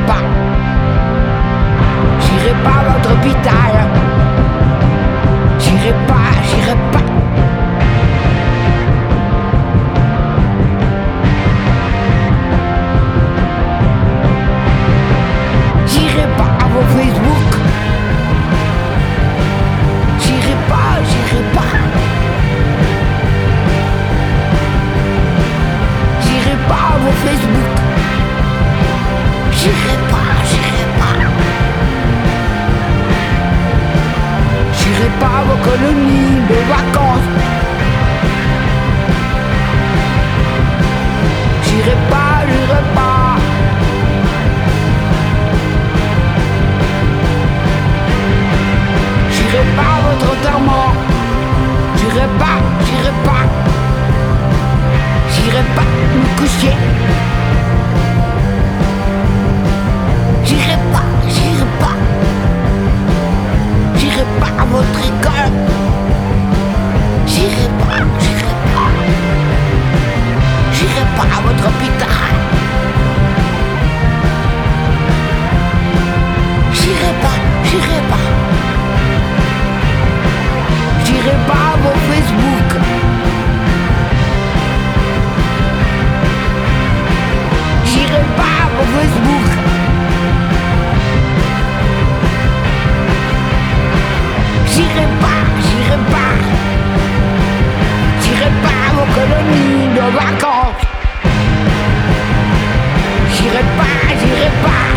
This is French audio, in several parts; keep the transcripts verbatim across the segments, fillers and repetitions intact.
pas. J'irai pas à votre hôpital. J'irai pas, j'irai pas. J'irai pas à vos Facebook. J'irai pas, j'irai pas. J'irai pas à vos Facebook. J'irai pas, j'irai pas. J'irai pas à vos colonies de vacances. J'irai pas, j'irai pas. J'irai pas à votre enterrement. J'irai pas, j'irai pas. J'irai pas me coucher. J'irai pas, j'irai pas. J'irai pas à votre école. J'irai pas, j'irai pas. J'irai pas à votre hôpital. J'irai pas, j'irai pas. J'irai pas à vos Facebook. J'irai pas à vos Facebook. J'irai pas, j'irai pas. J'irai pas à vos colonies de vacances. J'irai pas, j'irai pas.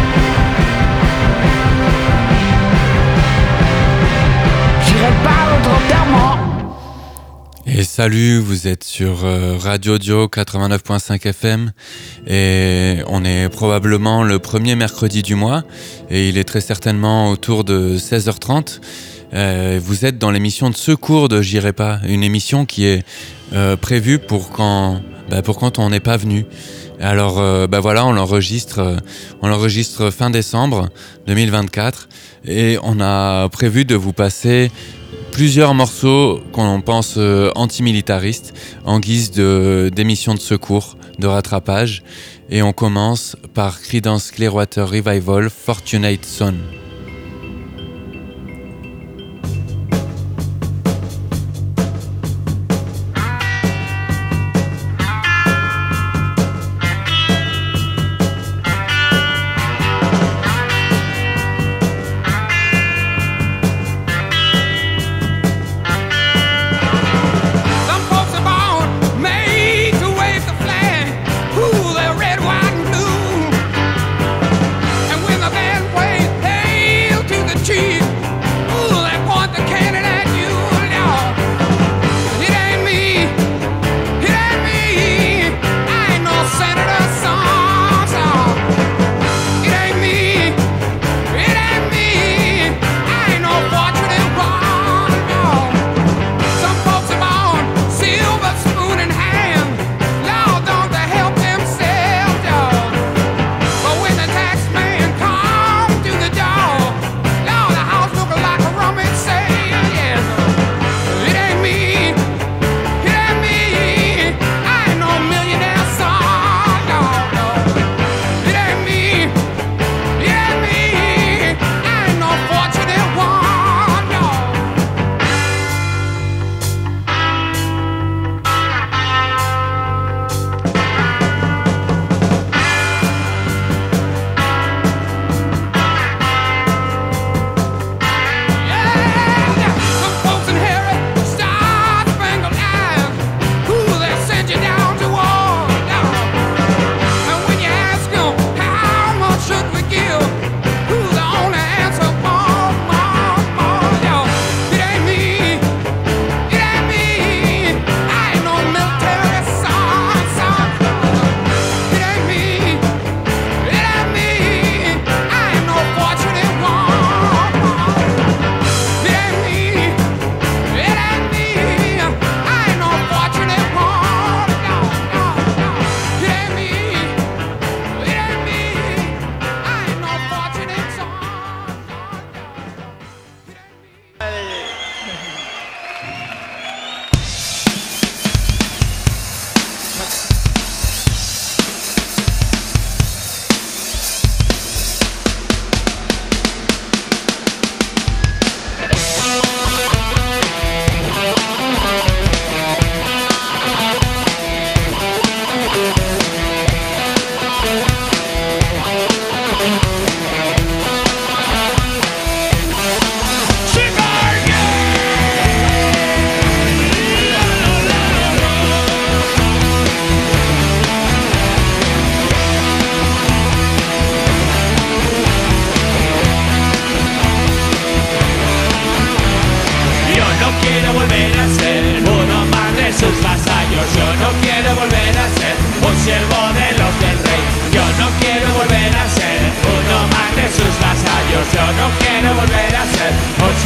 J'irai pas à votre enterrement. Et salut, vous êtes sur euh, Radio Dio quatre-vingt-neuf virgule cinq F M et on est probablement le premier mercredi du mois et il est très certainement autour de seize heures trente. Euh, vous êtes dans l'émission de secours de J'irai pas, une émission qui est euh, prévue pour quand, bah, pour quand on n'est pas venu. Alors euh, bah voilà, on l'enregistre, euh, on l'enregistre fin décembre deux mille vingt-quatre et on a prévu de vous passer plusieurs morceaux qu'on pense euh, antimilitaristes en guise de, d'émission de secours, de rattrapage. Et on commence par Creedence Clearwater Revival, Fortunate Son. Red, white, and blue. And when the band plays, hey,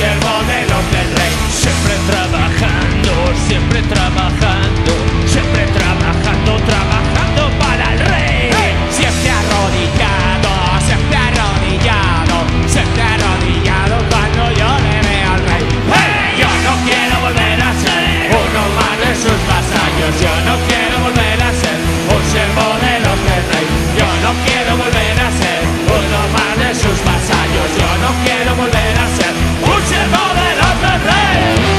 siervo de los del rey. Siempre trabajando, siempre trabajando, siempre trabajando, trabajando para el rey. Siempre arrodillado, siempre arrodillado, siempre arrodillado cuando yo le veo al rey. ¡Hey! Yo no quiero volver a ser uno más de sus vasallos. Yo no quiero volver a ser un siervo de los del rey. Yo no quiero volver a ser uno más de sus vasallos. Yo no quiero volver a ser un siervo de los del rey.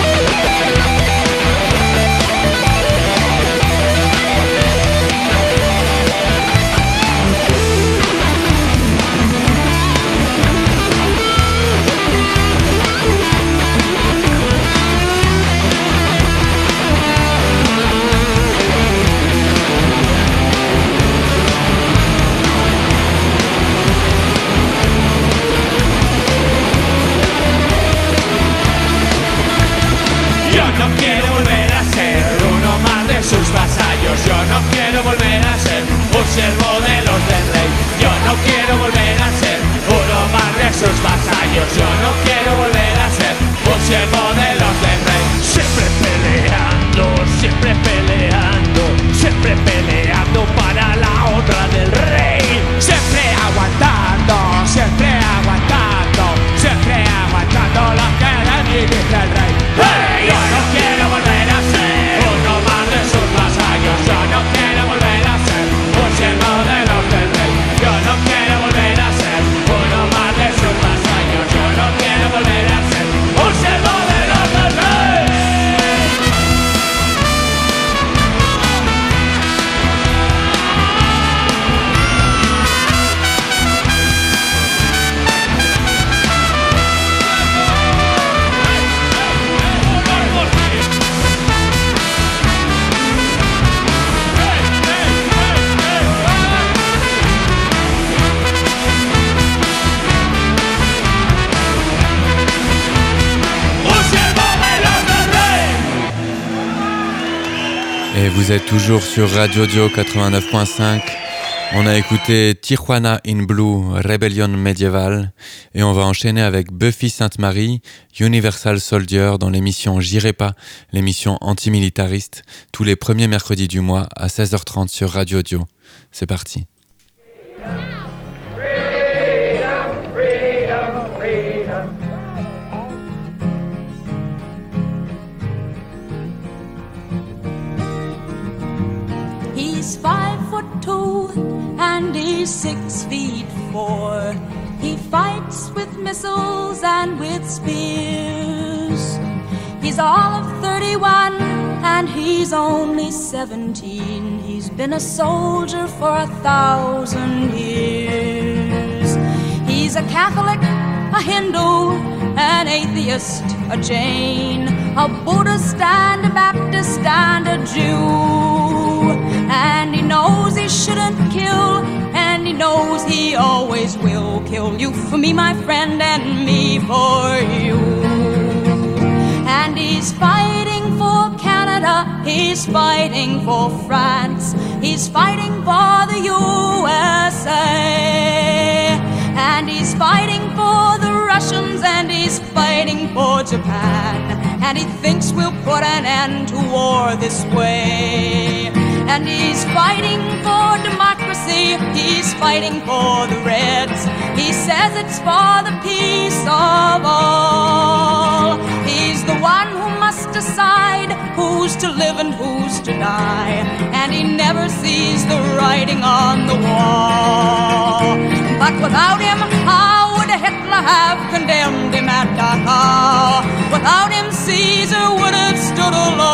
Yo no quiero volver a ser uno más de sus vasallos. Yo no quiero volver a ser un siervo de los del rey. Yo no quiero volver a ser uno más de sus vasallos. Yo no quiero volver a ser un siervo de los del rey. Siempre peleando, siempre peleando, siempre peleando para la honra del rey. Siempre aguantando, siempre aguantando, siempre aguantando lo que de mí dice el rey. ¡Hey! Yo no quiero volver a ser uno más de sus vasallos. Yo no quiero volver a ser un siervo de los del rey. Yo no quiero volver a ser uno más de sus vasallos. Yo no quiero volver a ser un siervo de los del rey. Et vous êtes toujours sur Radio Dio quatre-vingt-neuf point cinq. On a écouté Tijuana in Blue, Rebellion Medieval, et on va enchaîner avec Buffy Sainte-Marie, Universal Soldier dans l'émission J'irai pas, l'émission antimilitariste, tous les premiers mercredis du mois à seize heures trente sur Radio Dio. C'est parti. He's five foot two and he's six feet four. He fights with missiles and with spears. He's all of thirty-one and he's only seventeen. He's been a soldier for a thousand years. He's a Catholic, a Hindu, an atheist, a Jain, a Buddhist and a Baptist and a Jew. And he knows he shouldn't kill, and he knows he always will kill. You for me, my friend, and me for you. And he's fighting for Canada, he's fighting for France, he's fighting for the U S A. And he's fighting for the Russians, and he's fighting for Japan. And he thinks we'll put an end to war this way. And he's fighting for democracy, he's fighting for the Reds. He says it's for the peace of all. He's the one who must decide who's to live and who's to die. And he never sees the writing on the wall. But without him, how would Hitler have condemned him at Dachau? Without him, Caesar would have stood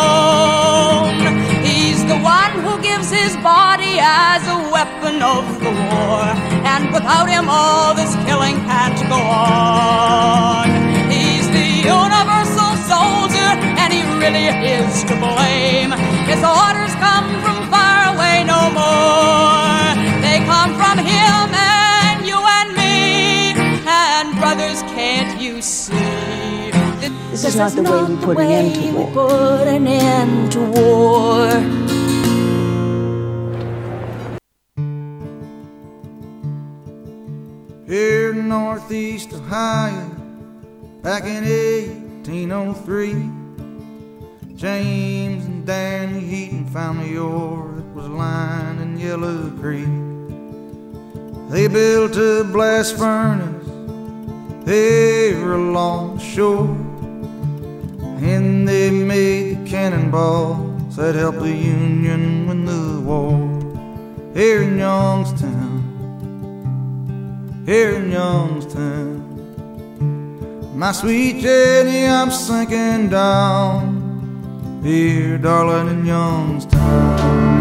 alone. He's the one who gives his body as a weapon of the war. And without him, all this killing can't go on. He's the universal soldier, and he really is to blame. His orders come from far away no more. They come from him and you and me. And brothers, can't you see? This is not the way we put an end to war. Put an end to war. Here in Northeast Ohio, back in eighteen oh three. James and Danny Heaton found the ore that was lining Yellow Creek. They built a blast furnace there along the shore, and they made the cannonballs that helped the Union win the war. Here in Youngstown, here in Youngstown, my sweet Jenny, I'm sinking down here, darling, in Youngstown.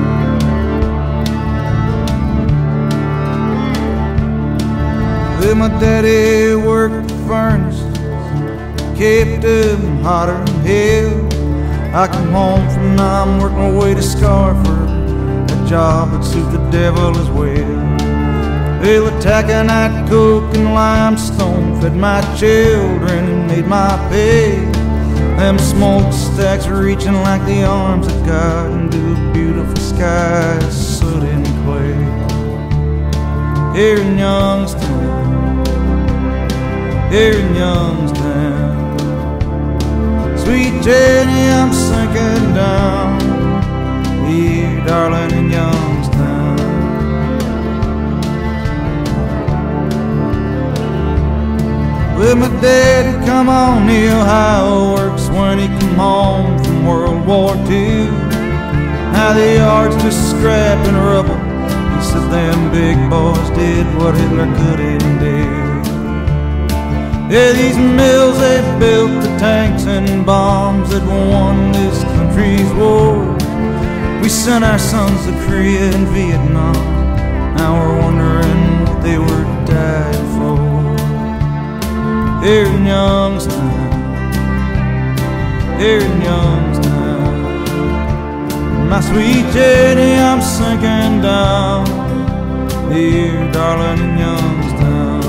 Well, my daddy worked the furnaces, kept them hotter than hell. I come home from Nam, work my way to Scarford, a job that suit the devil as well. Well, the taconite, coke, and limestone fed my children and made my pay. Them smokestacks reaching like the arms of God into a beautiful sky, soot and clay. Here in Youngstown, here in Youngstown, sweet Jenny, I'm sinking down here, darling, in Youngstown. Well, my daddy come on the Ohio Works when he come home from World War Two. Now the yard's just scrap and rubble. He said them big boys did what Hitler couldn't do. Yeah, these mills, they built the tanks and bombs that won this country's war. We sent our sons to Korea and Vietnam. Now we're wondering what they were dying for. Here in Youngstown, here in Youngstown, my sweet Jenny, I'm sinking down here, darling, in Youngstown.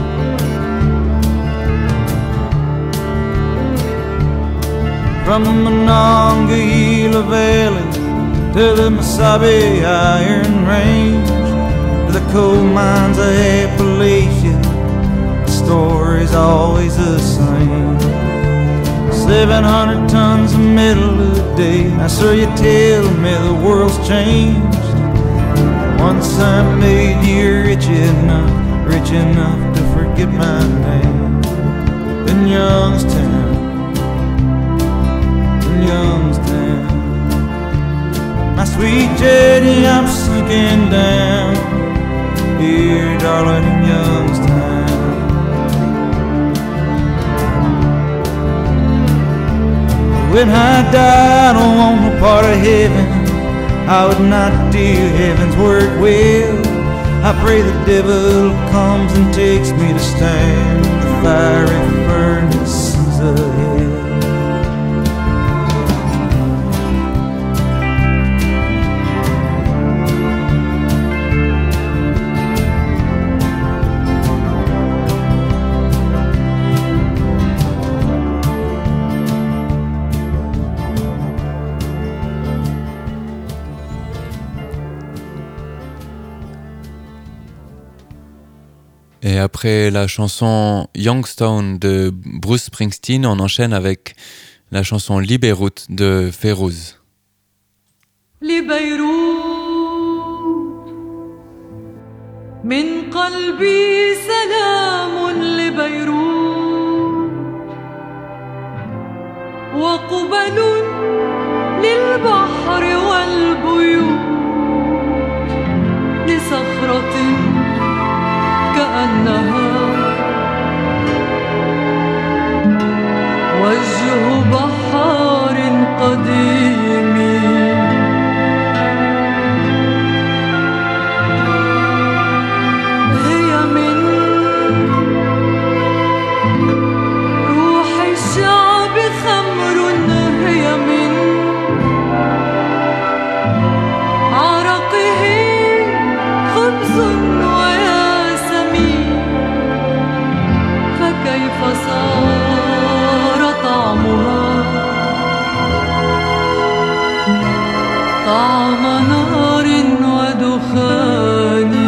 From the Monongahela Valley to the Mesabi Iron Range, to the coal mines of Appalachia, the story's always the same. Seven hundred tons of metal a day. Now sir, you tell me the world's changed. Once I made you rich enough, rich enough to forget my name. In Youngstown, in Youngstown, my sweet Jenny, I'm sinking down here, darling, in Youngstown. When I died on a part of heaven, I would not do heaven's work well. I pray the devil comes and takes me to stand the fiery furnaces of hell. Et après la chanson Youngstown de Bruce Springsteen, on enchaîne avec la chanson Libéroute de Férouz. لبيروت من قلبي سلام لبيروت وقبل للبحر والبيوت لصخرة كأنها وجه بحار قديم هي من روح الشعب خمر هي من عرقه خبز كيف صار طعمها طعم نار ودخان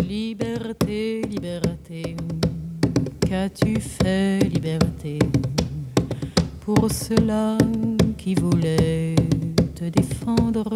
Liberté, liberté, qu'as-tu fait, liberté, pour ceux-là qui voulaient te défendre?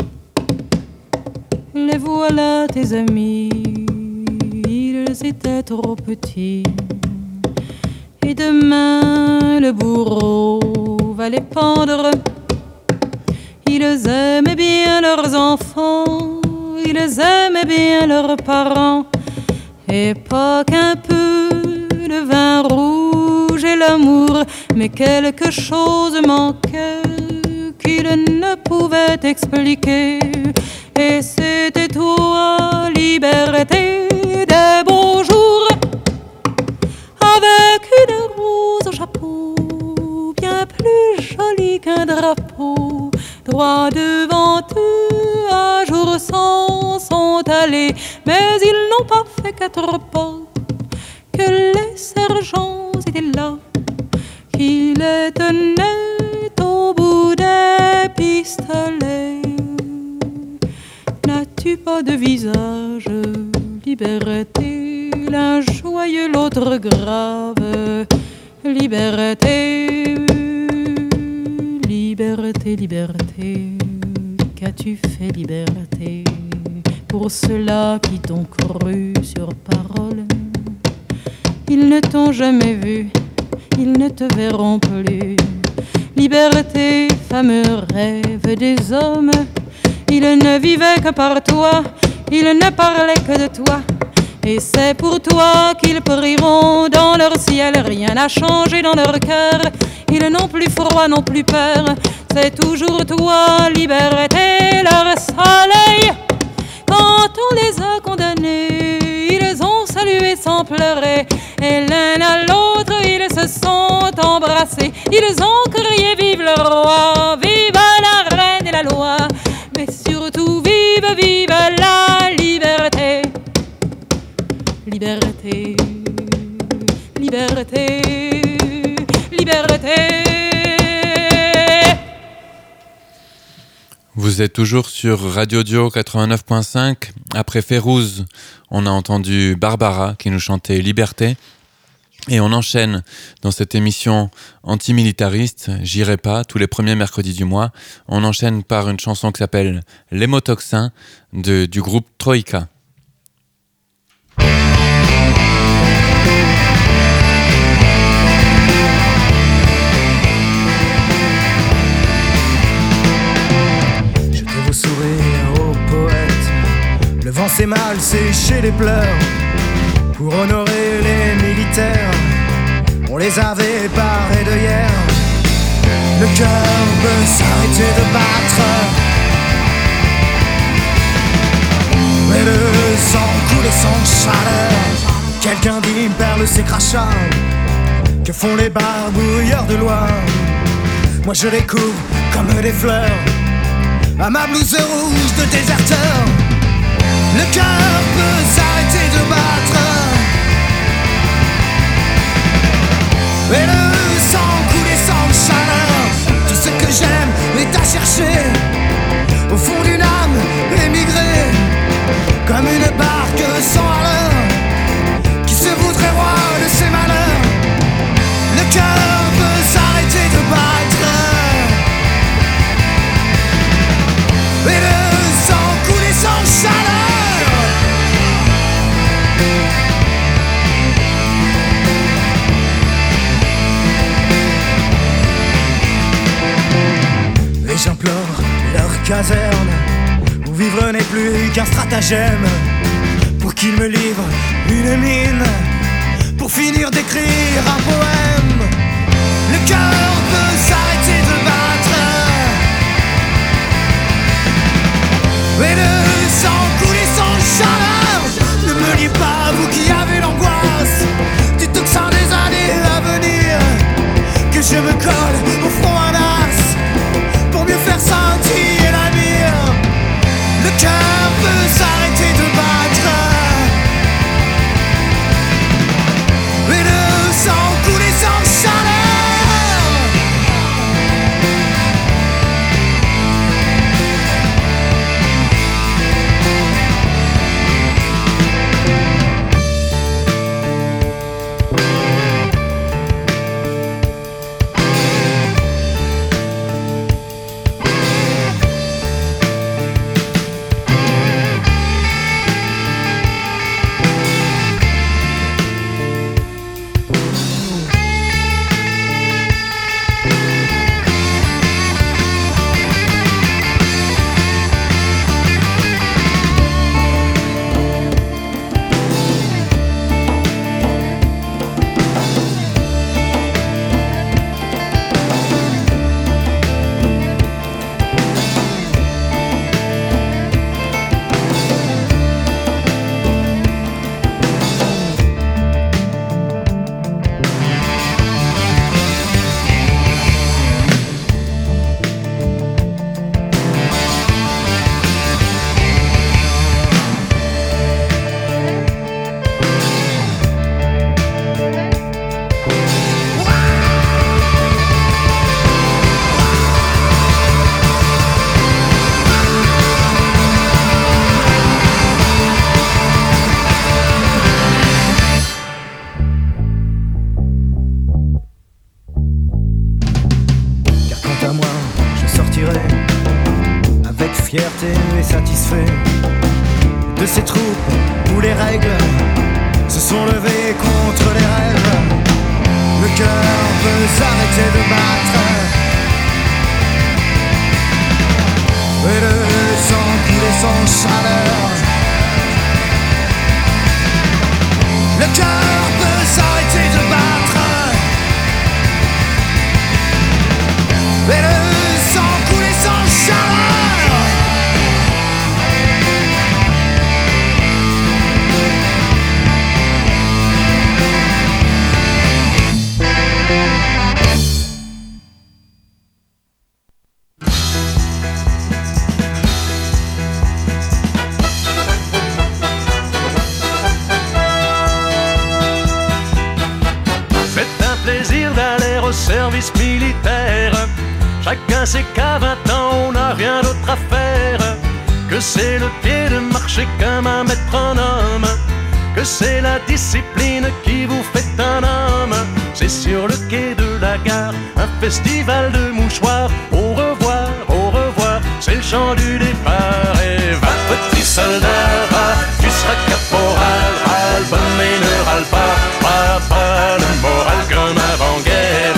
Les voilà tes amis, ils étaient trop petits, et demain le bourreau va les pendre. Ils aimaient bien leurs enfants, ils aimaient bien leurs parents, et pas qu'un peu le vin rouge et l'amour, mais quelque chose manquait qu'ils ne pouvaient expliquer. Et c'était toi, liberté, des beaux jours, avec une rose au chapeau, bien plus jolie qu'un drapeau. Droit devant eux, à jour sans sont allés, mais ils n'ont pas fait quatre pas, que les sergents étaient là, qui les tenaient au bout des pistolets. N'as-tu pas de visage, liberté, l'un joyeux, l'autre grave, liberté, liberté, liberté, qu'as-tu fait, liberté, pour ceux-là qui t'ont cru sur parole? Ils ne t'ont jamais vu, ils ne te verront plus. Liberté, fameux rêve des hommes, ils ne vivaient que par toi, ils ne parlaient que de toi. Et c'est pour toi qu'ils prieront dans leur ciel, rien n'a changé dans leur cœur. Ils n'ont plus froid, n'ont plus peur, c'est toujours toi, liberté, leur soleil. Quand on les a condamnés, ils ont salué sans pleurer, et l'un à l'autre ils se sont embrassés. Ils ont crié vive le roi, vive la reine et la loi, mais surtout vive, vive la liberté. Liberté, liberté, liberté. Vous êtes toujours sur Radio Dio quatre-vingt-neuf point cinq. Après Férouz, on a entendu Barbara qui nous chantait Liberté. Et on enchaîne dans cette émission antimilitariste, J'irai pas, tous les premiers mercredis du mois. On enchaîne par une chanson qui s'appelle L'hémotoxin de, du groupe Troïka. Sourire au poète, le vent s'est mal séché les pleurs. Pour honorer les militaires, on les avait parés de hier. Le cœur peut s'arrêter de battre, mais le sang coule sans chaleur. Quelqu'un dit perle ses crachats, que font les barbouilleurs de loi. Moi je les cours comme des fleurs à ma blouse rouge de déserteur. Le cœur peut s'arrêter de battre, et le sang couler sans chaleur. Tout ce que j'aime est à chercher au fond d'une âme émigrée, comme une barque sans haleur qui se voudrait roi de ses malheurs. Le cœur peut s'arrêter de battre, et le sang couler sans chaleur. Les gens pleurent leur caserne, où vivre n'est plus qu'un stratagème, pour qu'ils me livrent une mine, pour finir d'écrire un poème. Le cœur peut s'arrêter de battre, et le sang couler sans chaleur. Ne me liez pas, vous qui avez l'angoisse du toxin des années à venir, que je me colle au front un as pour mieux faire scintiller la mire. Le cœur peut s'arrêter de battre, et le sang couler sans chaleur. et satisfait de ces troupes où les règles se sont levées contre les rêves. Le cœur peut s'arrêter de battre et le sang couler sans chaleur. Le cœur peut s'arrêter de battre et le sang couler sans chaleur. Service militaire, chacun sait qu'à vingt ans on n'a rien d'autre à faire, que c'est le pied de marcher comme un maître en homme, que c'est la discipline qui vous fait un homme. C'est sur le quai de la gare, un festival de mouchoirs. Au revoir, au revoir, c'est le chant du départ. Et va petit soldat, va, tu seras caporal, râle, bonne mais ne râle pas, pas, pas le moral comme avant-guerre.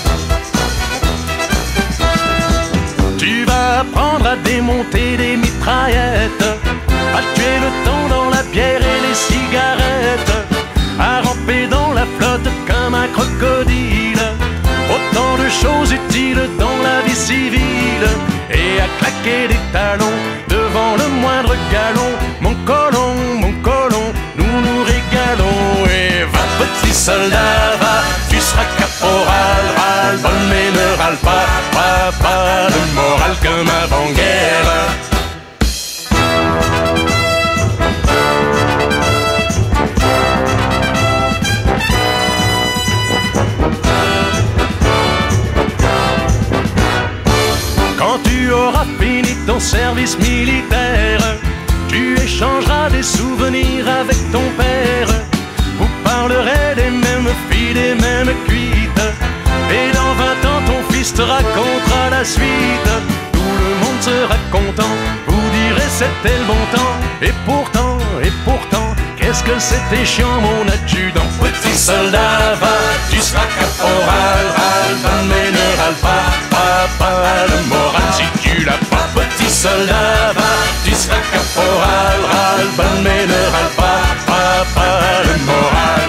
Tu vas apprendre à démonter des mitraillettes, à tuer le temps dans la bière et les cigarettes, à ramper dans la flotte comme un crocodile. Autant de choses utiles dans la vie civile, et à claquer des talons devant le moindre galon. Mon colon, mon colon, nous nous régalons. Et va petit soldat, va, tu seras caporal, râle, bonne mais ne râle pas, pas, pas de morale comme avant-guerre. Tu auras fini ton service militaire, tu échangeras des souvenirs avec ton père. Vous parlerez des mêmes filles, des mêmes cuites, et dans vingt ans ton fils te racontera la suite. Tout le monde sera content, vous direz c'était le bon temps. Et pourtant, et pourtant, qu'est-ce que c'était chiant mon adjudant. Petit soldat, va, tu seras caporal, râle, mais ne râle pas, pas, pas le moral si tu l'as pas. Petit soldat, va, tu seras caporal, râle, mais ne râle pas, pas, pas le moral.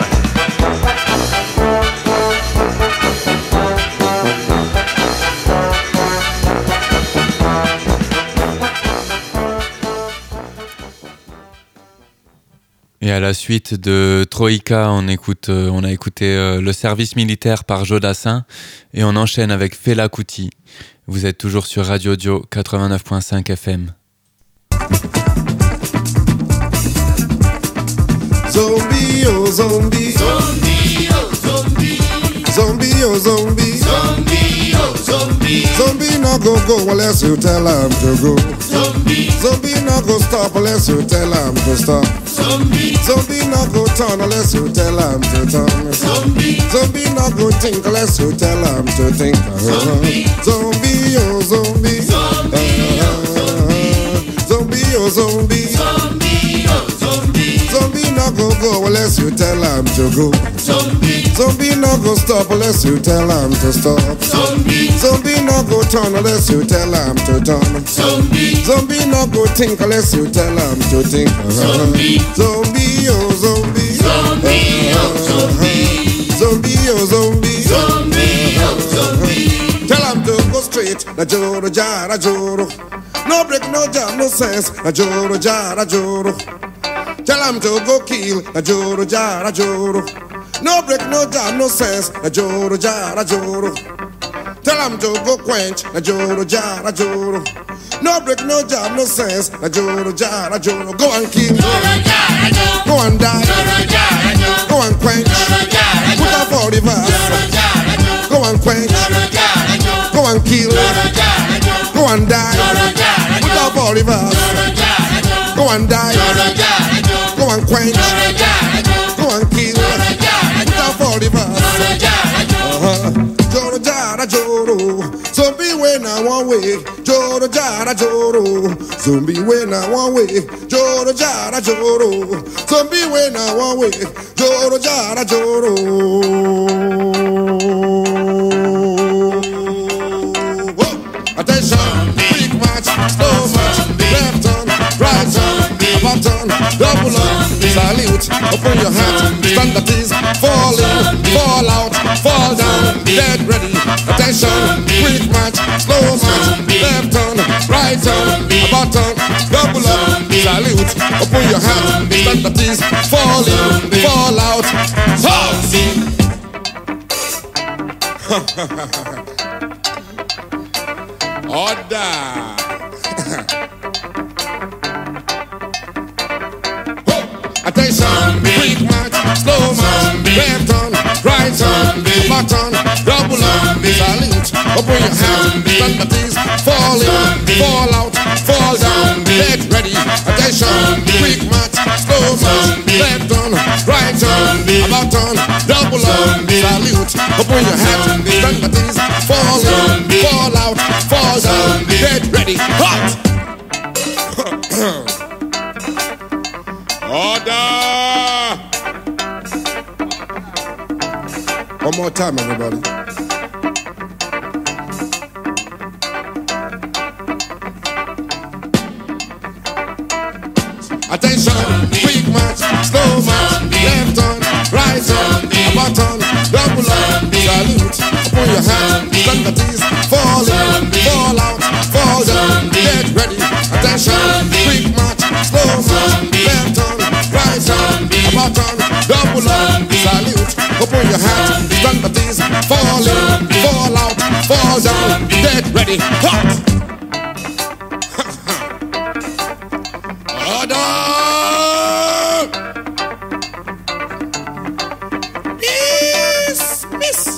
Et à la suite de Troïka, on, écoute, euh, on a écouté euh, Le service militaire par Joe Dassin et on enchaîne avec Fela Kuti. Vous êtes toujours sur Radio Dio quatre-vingt-neuf virgule cinq F M. Zombie, oh zombie, zombie, oh zombie, zombie, oh zombie, zombie, oh zombie, zombie no go go unless you tell him to go. Zombie, zombie no go stop unless you tell him to stop. Zombie, zombie no go turn unless you tell him to turn. Zombie, zombie no go think unless you tell him to think. Zombie, zombie, oh zombie, zombie, oh zombie, zombie, oh zombie, zombie, oh zombie, zombie no go go unless you tell him to go. Zombie, zombie no go stop unless you tell him to stop. Zombie, zombie no go turn unless you tell him to turn. Zombie, zombie no go think unless you tell him to think. Zombie, zombie, oh zombie, zombie, oh zombie, zombie, oh zombie, zombie, oh zombie. Tell him to go straight, na joro jara joro. No break, no jam, no sense, na joro jara joro. Tell him to go kill, na joro jara joro. No break, no jam, no sense, na joro jara joro. Tell him to go quench, na joro jara joro. No break, no jam, no sense, na joro jara joro. Go and kill, go and die, go and quench, put up all the verse. Go and quench, go and kill, go and die, put up all the verse. Go and die, go and quench, go and kill, put up all the verse. Joro jara joro, so be when I want way. Joro Joro jara joro, zombie when I one way. Joro jara joro, zombie when I one way. Joro jara joro. Whoa. Attention, big march, slow march, left on, right on, about on, double on, salute, open your hands, stand at ease, fall in, fall out, fall down, dead ready. Attention, quick march, slow march, left on, right on, about on, double up, salute, open your hands, stand at ease, fall in, fall out, pause. Order. Attention, quick march, slow march, left on, right on, back on, double on, salute, open your hands, stand at ease, fall in, fall out, fall down, get ready. Attention, quick march, slow march, left on, right on, about on, double on, salute, open your hands, stand at ease, fall in, fall out, fall down, get ready, hot! Order! One more time, everybody. Attention, quick march, slow march, left on, right on, about on, double on, salute, open your hands, stand at ease, fall in, fall out, fall down, get ready. Attention, quick march, slow march, left on, right on, about on, double on, salute, open your hands, stand at ease, fall in, fall out, fall down, get ready, hot! Order! Miss, miss.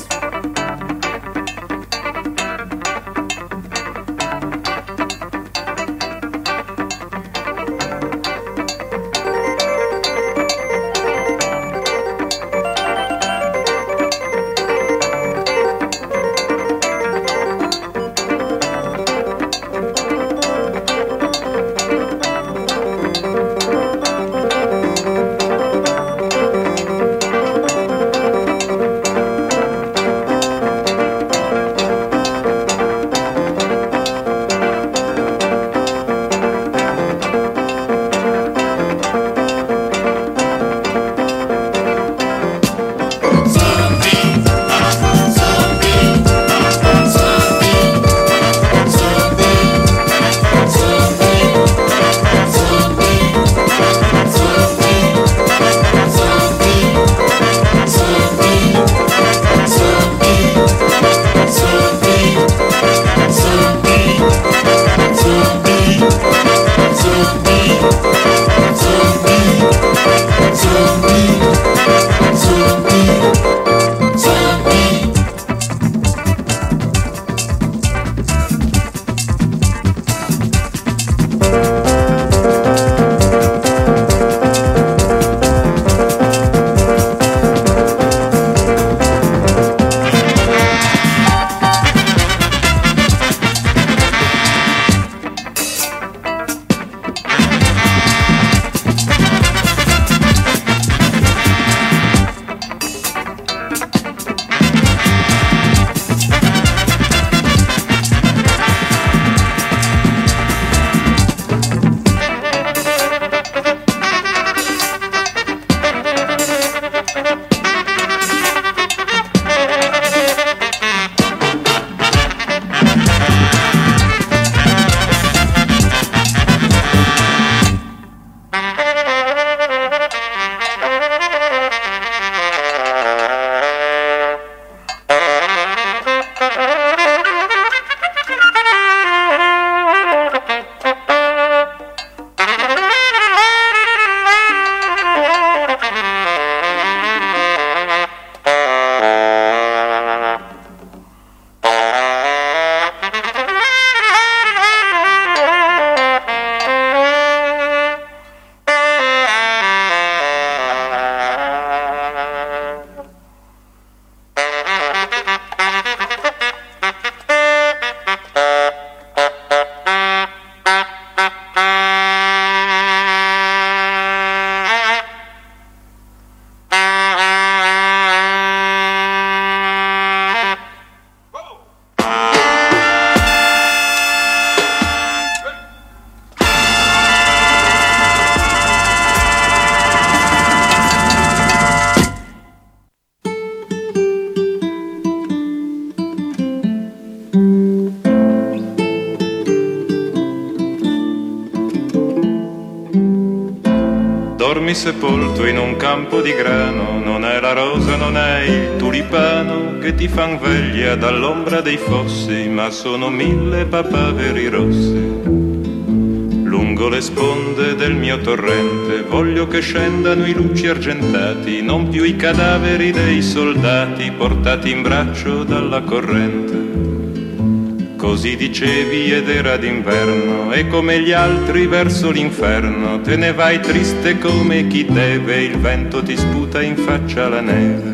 Dormi sepolto in un campo di grano, non è la rosa, non è il tulipano che ti fan veglia dall'ombra dei fossi, ma sono mille papaveri rossi. Lungo le sponde del mio torrente voglio che scendano i luci argentati, non più i cadaveri dei soldati portati in braccio dalla corrente. Così dicevi ed era d'inverno, e come gli altri verso l'inferno te ne vai triste come chi deve, il vento ti sputa in faccia la neve.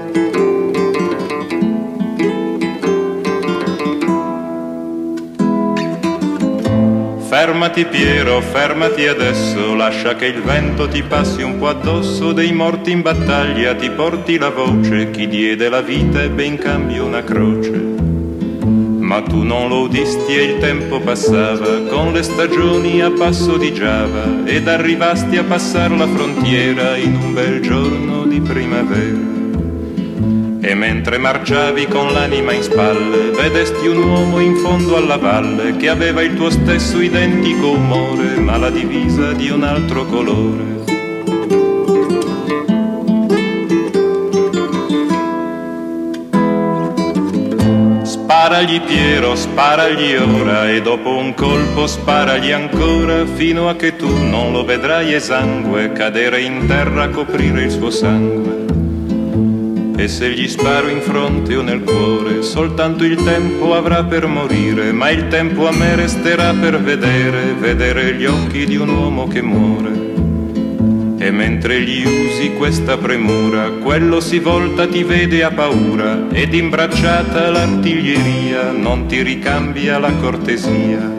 Fermati Piero, fermati adesso, lascia che il vento ti passi un po' addosso, dei morti in battaglia ti porti la voce, chi diede la vita ebbe in cambio una croce. Ma tu non lo udisti e il tempo passava, con le stagioni a passo di Giava, ed arrivasti a passar la frontiera in un bel giorno di primavera. E mentre marciavi con l'anima in spalle, vedesti un uomo in fondo alla valle, che aveva il tuo stesso identico umore, ma la divisa di un altro colore. Sparagli Piero, sparagli ora, e dopo un colpo sparagli ancora, fino a che tu non lo vedrai esangue, cadere in terra a coprire il suo sangue. E se gli sparo in fronte o nel cuore, soltanto il tempo avrà per morire, ma il tempo a me resterà per vedere, vedere gli occhi di un uomo che muore. E mentre gli usi questa premura, quello si volta, ti vede a paura, ed imbracciata l'artiglieria non ti ricambia la cortesia.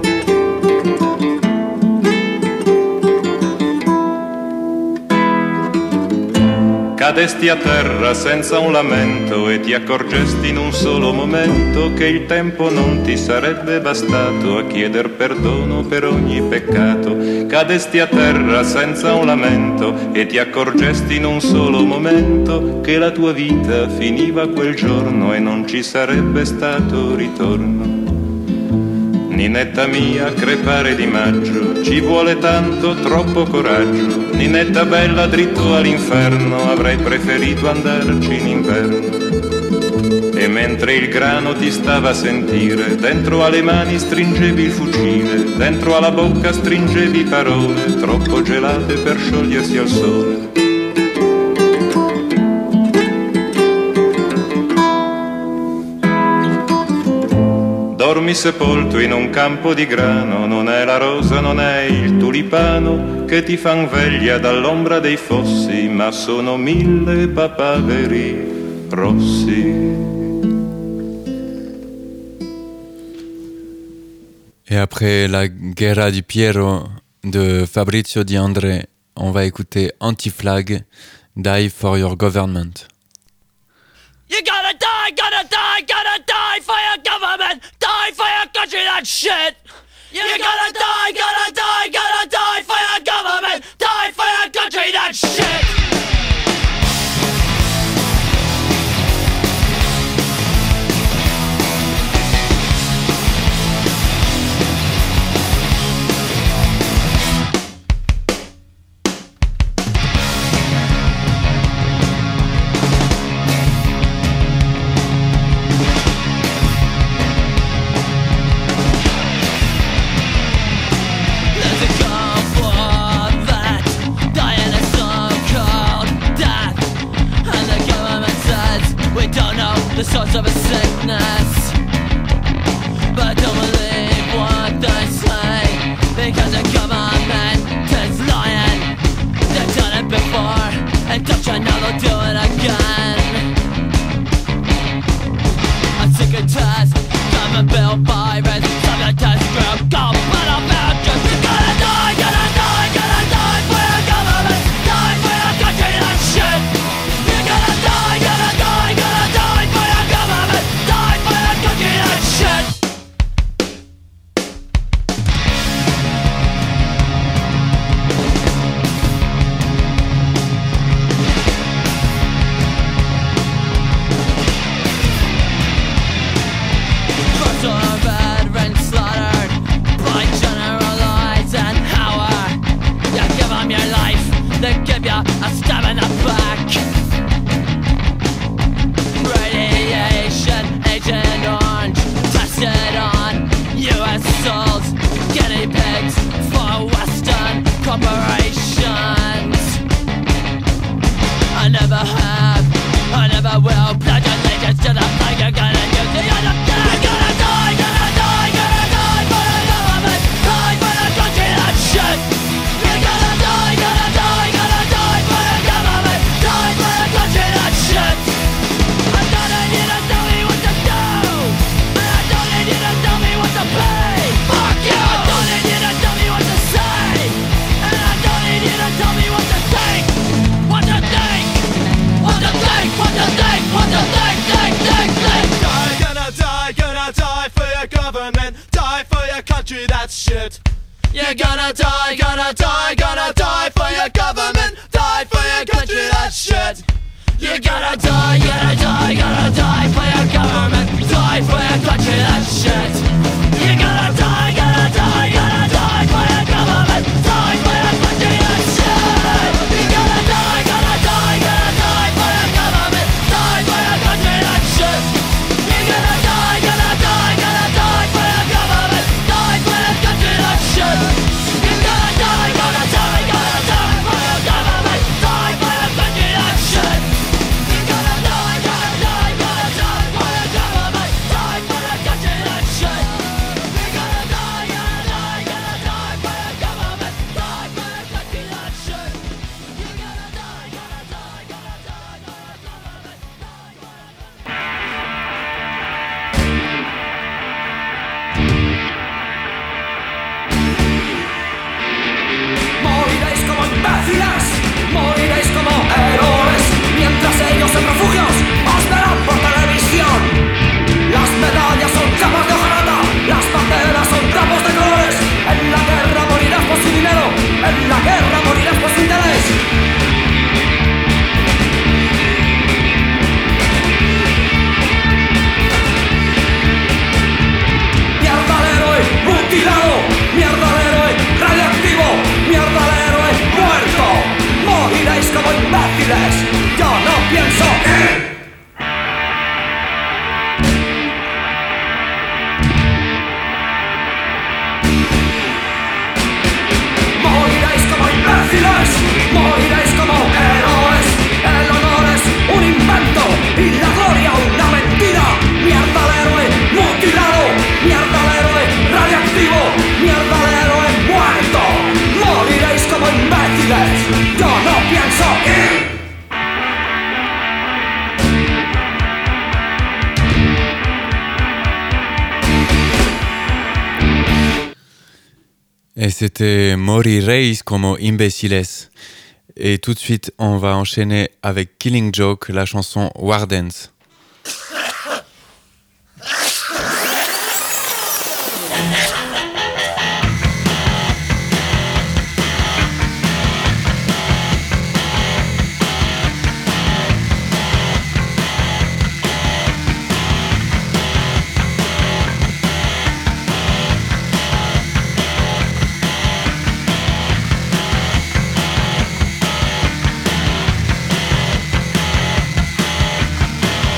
Cadesti a terra senza un lamento e ti accorgesti in un solo momento che il tempo non ti sarebbe bastato a chieder perdono per ogni peccato. Cadesti a terra senza un lamento e ti accorgesti in un solo momento che la tua vita finiva quel giorno e non ci sarebbe stato ritorno. Ninetta mia, crepare di maggio, ci vuole tanto, troppo coraggio. Ninetta bella, dritto all'inferno, avrei preferito andarci in inverno. E mentre il grano ti stava a sentire, dentro alle mani stringevi il fucile, dentro alla bocca stringevi parole, troppo gelate per sciogliersi al sole. Dormi sepolto in un campo di grano, non è la rosa, non è il tulipano che ti fan veglia dall'ombra dei fossi, ma sono mille papaveri rossi. Et après la Guerra di Piero de Fabrizio Di André, on va écouter Anti-Flag, Die for Your Government. You gotta die, gotta die, gotta die for your government, die for your country, that shit. You gotta die, gotta die, gotta die for your government, die for your country, that shit. There's a gonna die, gonna die, gonna die for your government, die for your country, that's shit. You're gonna die, gonna die, gonna die for your government, die for your country, that's shit. You're gonna die, gonna die, gonna die for your government, die for your country, that's shit. You're gonna die, gonna die, gonna die for your government, die for your country, that's shit. You're gonna die, gonna die, gonna die for your government, die for your country, that's shit. You're gonna die, gonna die, gonna die for your government, die for your country, that's shit. You're gonna die, gonna die, gonna die for your government, die for your country, that's shit. You're gonna die, gonna die, gonna die for your government, die for your country, that's shit. You're gonna die, gonna die, gonna die for your government, die for your country. Moriréis como imbéciles, moriréis como héroes, mientras ellos en refugios os verán por televisión. Las medallas son capas de hojarata, las banderas son trapos de colores. En la guerra morirás por su dinero, en la guerra morirás por su interés. Mierda al héroe mutilado, mierda al héroe radioactivo, mierda al héroe muerto. Moriréis como imbéciles, yo no pienso ir. Moriréis como imbéciles, moriréis como héroes. El honor es un invento y la gloria una mentira. Mierda al héroe mutilado, mierda al héroe radioactivo, mierda al héroe muerto. Moriréis como imbéciles, yo no pienso ir. Et c'était Moriréis como imbéciles. Et tout de suite, on va enchaîner avec Killing Joke, la chanson Wardens. You're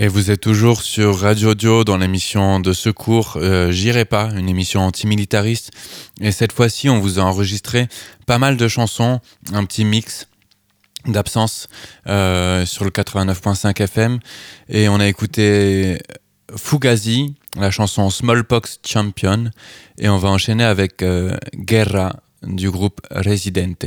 Et vous êtes toujours sur Radio Dio dans l'émission de secours euh, J'irai pas, une émission antimilitariste. Et cette fois-ci, on vous a enregistré pas mal de chansons, un petit mix d'absence euh, sur le quatre-vingt-neuf virgule cinq F M. Et on a écouté Fugazi, la chanson Smallpox Champion. Et on va enchaîner avec euh, Guerra du groupe Residente.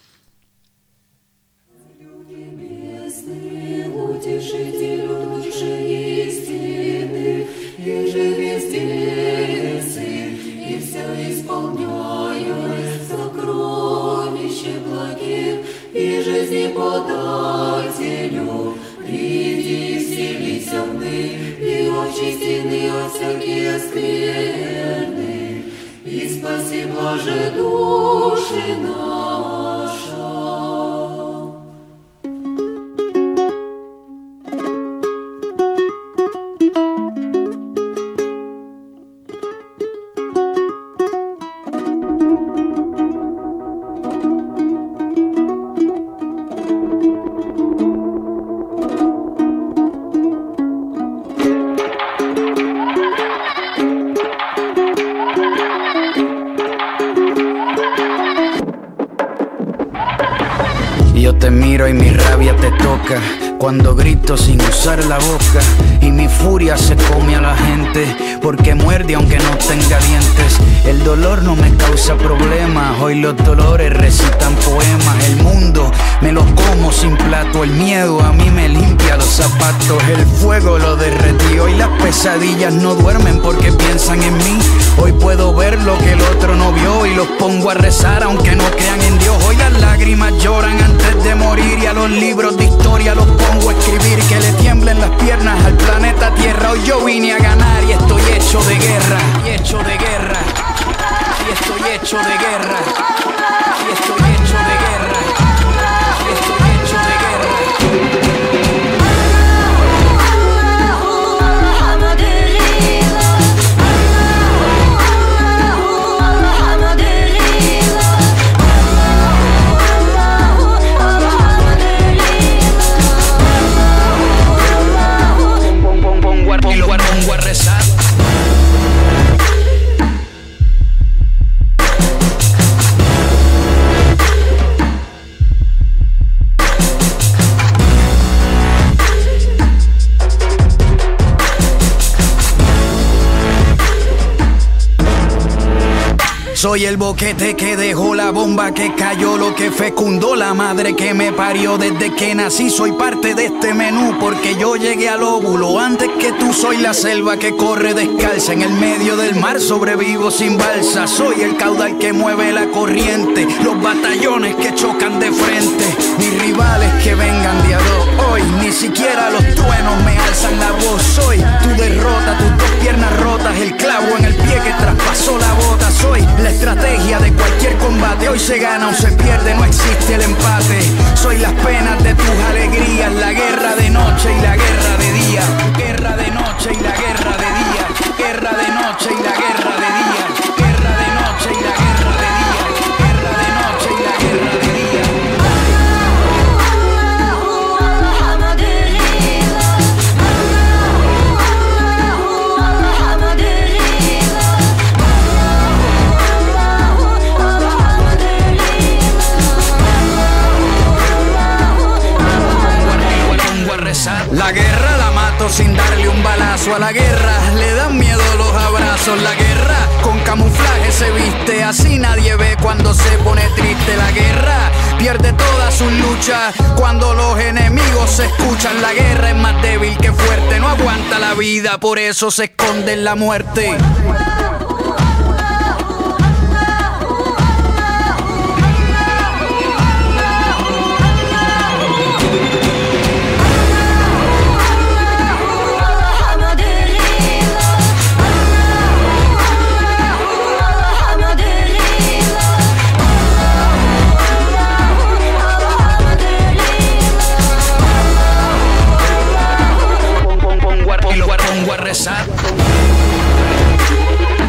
И жизнеподателю, приди, вселися в них, и очисти от всякие скверны, и спаси, блаже, души наша. Te miro y mi rabia te toca cuando grito sin usar la boca, y mi furia se come a la gente porque muerde aunque no tenga dientes. El dolor no me causa problemas, hoy los dolores recitan poemas. El mundo me lo como sin plato, el miedo a mí me limpia los zapatos. El fuego lo derretió y las pesadillas no duermen porque piensan en mí. Hoy puedo ver lo que el otro no vio y los pongo a rezar aunque no crean en Dios. Hoy las lágrimas lloran antes de morir y a los libros de historia los pongo a escribir. Que le tiemblen las piernas al planeta Tierra. Hoy yo vine a ganar y estoy hecho de guerra. Y hecho de guerra. Y estoy hecho de guerra. Y estoy hecho de guerra. Y estoy hecho de guerra. Y lo pongo a rezar. Soy el boquete que dejó la bomba que cayó, lo que fecundó la madre que me parió. Desde que nací soy parte de este menú porque yo llegué al óvulo antes que tú. Soy la selva que corre descalza en el medio del mar, sobrevivo sin balsa. Soy el caudal que mueve la corriente, los batallones que chocan de frente. Mis rivales que vengan de a dos, hoy ni siquiera los truenos me alzan la voz. Soy tu derrota, tus dos piernas rotas, el clavo en el pie que traspasó la bota. Soy la estrategia de cualquier combate, hoy se gana o se pierde, no existe el empate. Soy las penas de tus alegrías, la guerra de noche y la guerra de día. Guerra de noche y la guerra de día. Guerra de noche y la guerra de día. Guerra de noche y la guerra de día. Guerra de noche y la guerra de día. La guerra la mato sin darle un balazo. A la guerra le dan miedo los abrazos. La guerra con camuflaje se viste, así nadie ve cuando se pone triste. La guerra pierde todas sus luchas cuando los enemigos se escuchan. La guerra es más débil que fuerte, no aguanta la vida, por eso se esconde en la muerte. Y lo pongo a rezar.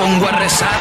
pongo a rezar.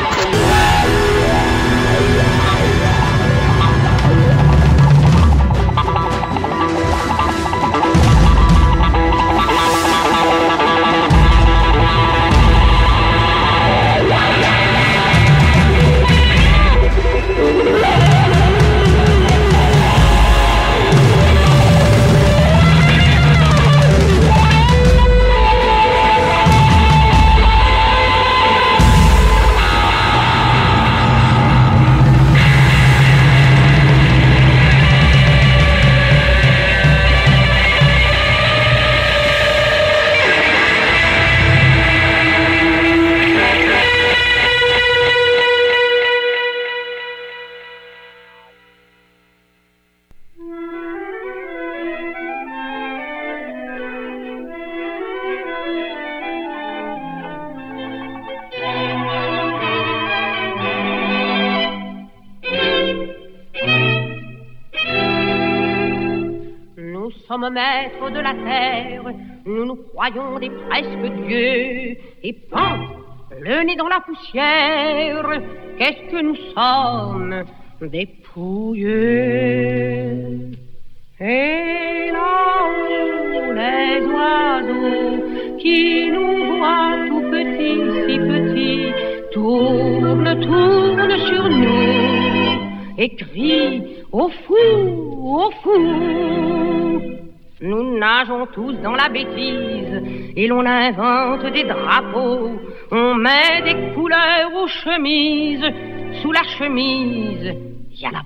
Sommes maîtres de la terre, nous nous croyons des presque dieux, et pan, le nez dans la poussière, qu'est-ce que nous sommes, des pouilleux. Et là-haut, les oiseaux qui nous voient tout petits, si petits, tournent, tournent sur nous, et crient au fou, au fou. Nous nageons tous dans la bêtise et l'on invente des drapeaux. On met des couleurs aux chemises. Sous la chemise, il y a la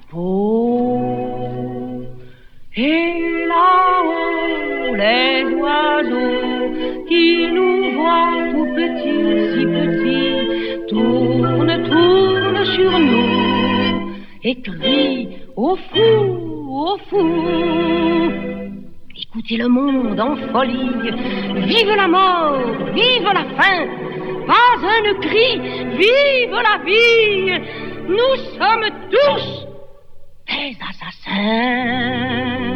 peau. Et là-haut, les oiseaux qui nous voient tout petits, si petits, tournent, tournent sur nous et crient au fou, au fou. Écoutez le monde en folie, vive la mort, vive la faim, pas un cri, vive la vie, nous sommes tous des assassins.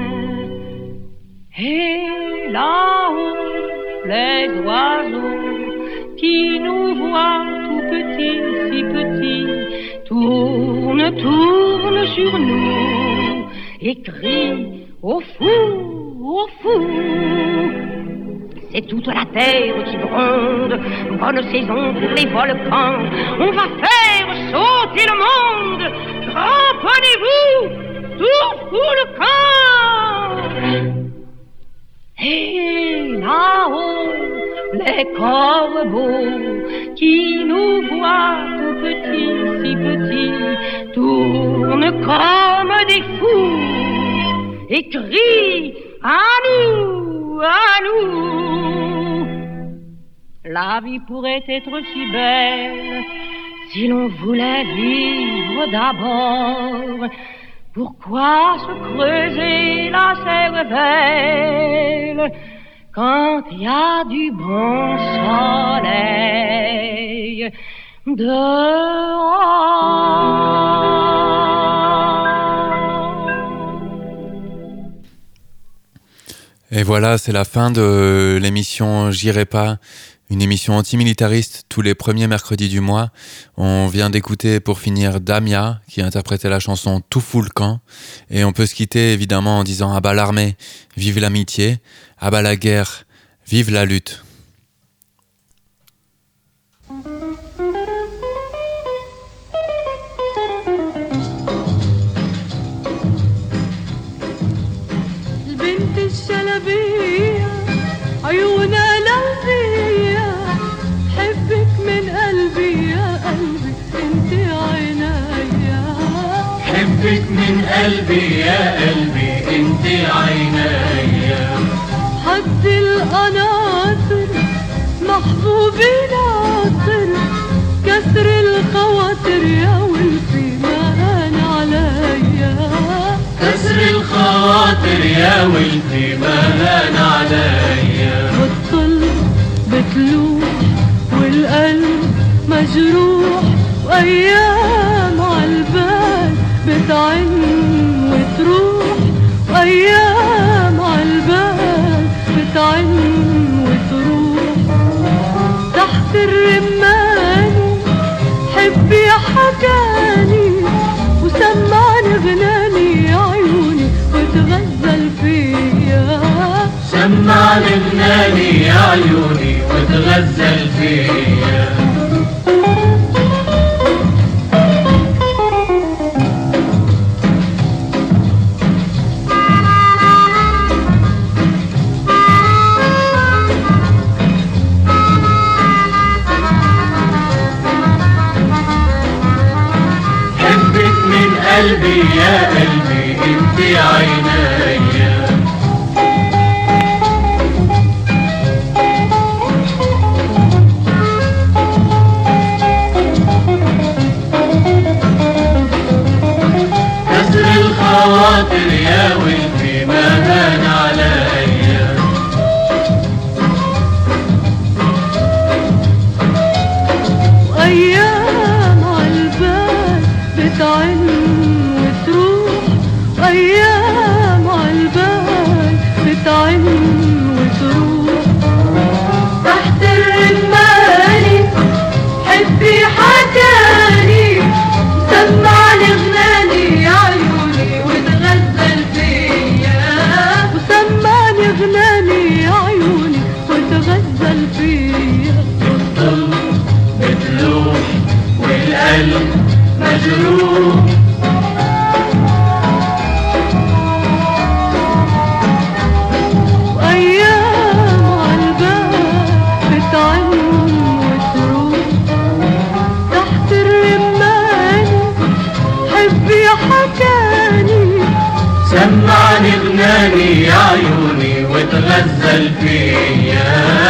Et là-haut, les oiseaux qui nous voient tout petits, si petits, tournent, tournent sur nous et crient au fou, au fou. C'est toute la terre qui gronde, bonne saison pour les volcans. On va faire sauter le monde, cramponnez-vous, tout fout le camp. Et là-haut, les corbeaux qui nous voient tout petits, si petits, tournent comme des fous et crient à nous, à nous. La vie pourrait être si belle si l'on voulait vivre d'abord. Pourquoi se creuser la cervelle quand il y a du bon soleil dehors? Et voilà, c'est la fin de l'émission J'irai pas, une émission antimilitariste tous les premiers mercredis du mois. On vient d'écouter pour finir Damia qui interprétait la chanson Tout fout le camp. Et on peut se quitter évidemment en disant à bas l'armée, vive l'amitié, à bas la guerre, vive la lutte. عيونها لهفية حبك من قلبي يا قلبي انت عينيا حبك من قلبي يا قلبي انت عينيا حد القناطر محبوبي ناطر كسر الخواطر يا ولفي ما هان عليا كسر الخواطر يا ولفي ما هان عليا والطل بتلوح والقلب مجروح وأيام عالبال بتعن وتروح وأيام عالبال بتعن وتروح تحت الرمان حكاني وسمعني غناني يا عيوني وتغزل فيا. سمعني غناني يا عيوني وتغزل فيا. قلبي يا قلبي انت عينيا. كسر الخواطر يا ولدي ما هان عليا. وايام عالبال بتعن أيام عالبال بتعن وتروح. تحت الرماني حبي حكاني سمعني غناني يا عيوني وتغزل فيا. وسمعني غناني يا عيوني وتغزل فيا. والظل بتلوح والقلب مجروح. سمعني غناني يا عيوني وتغزل فيا.